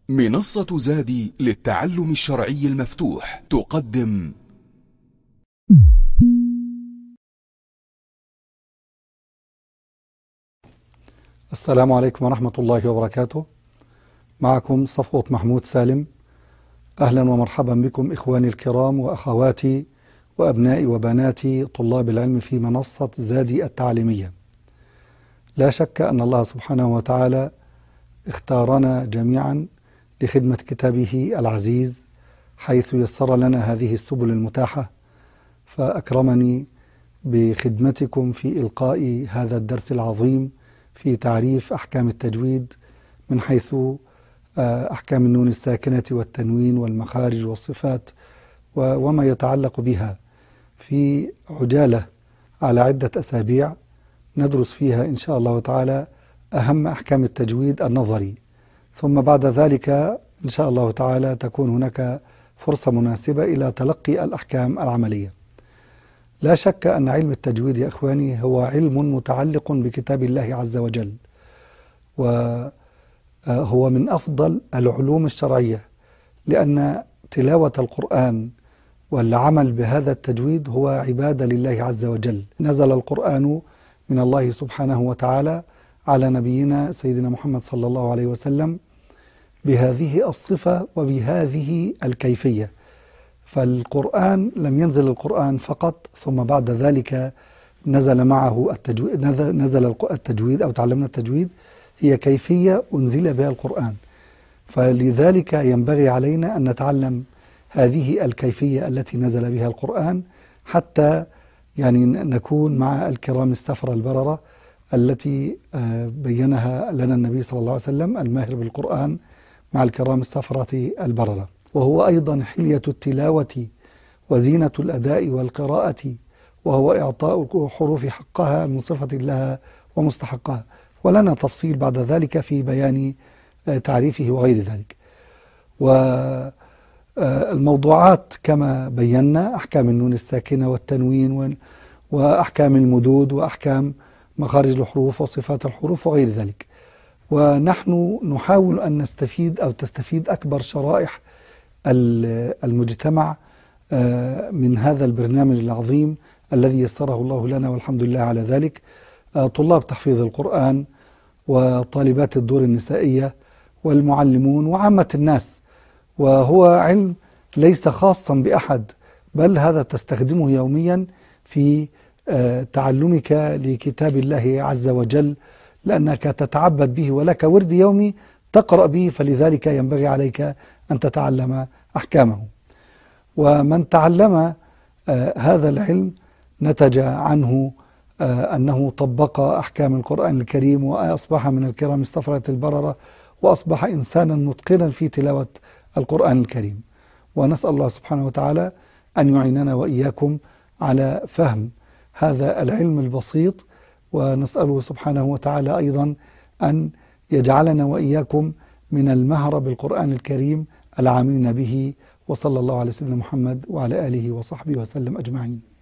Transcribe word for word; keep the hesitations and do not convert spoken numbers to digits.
منصة زادي للتعلم الشرعي المفتوح تقدم السلام عليكم ورحمة الله وبركاته. معكم صفوة محمود سالم. أهلا ومرحبا بكم إخواني الكرام وأخواتي وأبنائي وبناتي طلاب العلم في منصة زادي التعليمية. لا شك أن الله سبحانه وتعالى اختارنا جميعا لخدمة كتابه العزيز، حيث يسر لنا هذه السبل المتاحة، فأكرمني بخدمتكم في إلقاء هذا الدرس العظيم في تعريف أحكام التجويد من حيث أحكام النون الساكنة والتنوين والمخارج والصفات وما يتعلق بها، في عجالة على عدة أسابيع ندرس فيها إن شاء الله تعالى أهم أحكام التجويد النظري، ثم بعد ذلك إن شاء الله تعالى تكون هناك فرصة مناسبة إلى تلقي الأحكام العملية. لا شك أن علم التجويد يا إخواني هو علم متعلق بكتاب الله عز وجل، وهو من أفضل العلوم الشرعية، لأن تلاوة القرآن والعمل بهذا التجويد هو عبادة لله عز وجل. نزل القرآن من الله سبحانه وتعالى على نبينا سيدنا محمد صلى الله عليه وسلم بهذه الصفة وبهذه الكيفية. فالقرآن لم ينزل القرآن فقط ثم بعد ذلك نزل معه التجويد، نزل التجويد أو تعلمنا التجويد، هي كيفية أنزل بها القرآن. فلذلك ينبغي علينا أن نتعلم هذه الكيفية التي نزل بها القرآن، حتى يعني نكون مع الكرام السفرة البررة التي بينها لنا النبي صلى الله عليه وسلم، الماهر بالقرآن مع الكرام السفرة البررة. وهو أيضا حلية التلاوة وزينة الأداء والقراءة، وهو إعطاء حروف حقها من صفة لها ومستحقها، ولنا تفصيل بعد ذلك في بيان تعريفه وغير ذلك. والموضوعات كما بينا أحكام النون الساكنة والتنوين وأحكام المدود وأحكام مخارج الحروف وصفات الحروف وغير ذلك. ونحن نحاول أن نستفيد أو تستفيد أكبر شرائح المجتمع من هذا البرنامج العظيم الذي يسره الله لنا، والحمد لله على ذلك. طلاب تحفيظ القرآن وطالبات الدور النسائية والمعلمون وعامة الناس، وهو علم ليس خاصا بأحد، بل هذا تستخدمه يوميا في تعلمك لكتاب الله عز وجل، لأنك تتعبد به ولك ورد يومي تقرأ به، فلذلك ينبغي عليك أن تتعلم أحكامه. ومن تعلم هذا العلم نتج عنه أنه طبق أحكام القرآن الكريم، وأصبح من الكرام السفرة البررة، وأصبح إنسانا متقنا في تلاوة القرآن الكريم. ونسأل الله سبحانه وتعالى أن يعيننا وإياكم على فهم هذا العلم البسيط، ونسأله سبحانه وتعالى أيضا أن يجعلنا وإياكم من المهر بالقرآن الكريم العاملين به. وصلى الله على سيدنا محمد وعلى آله وصحبه وسلم أجمعين.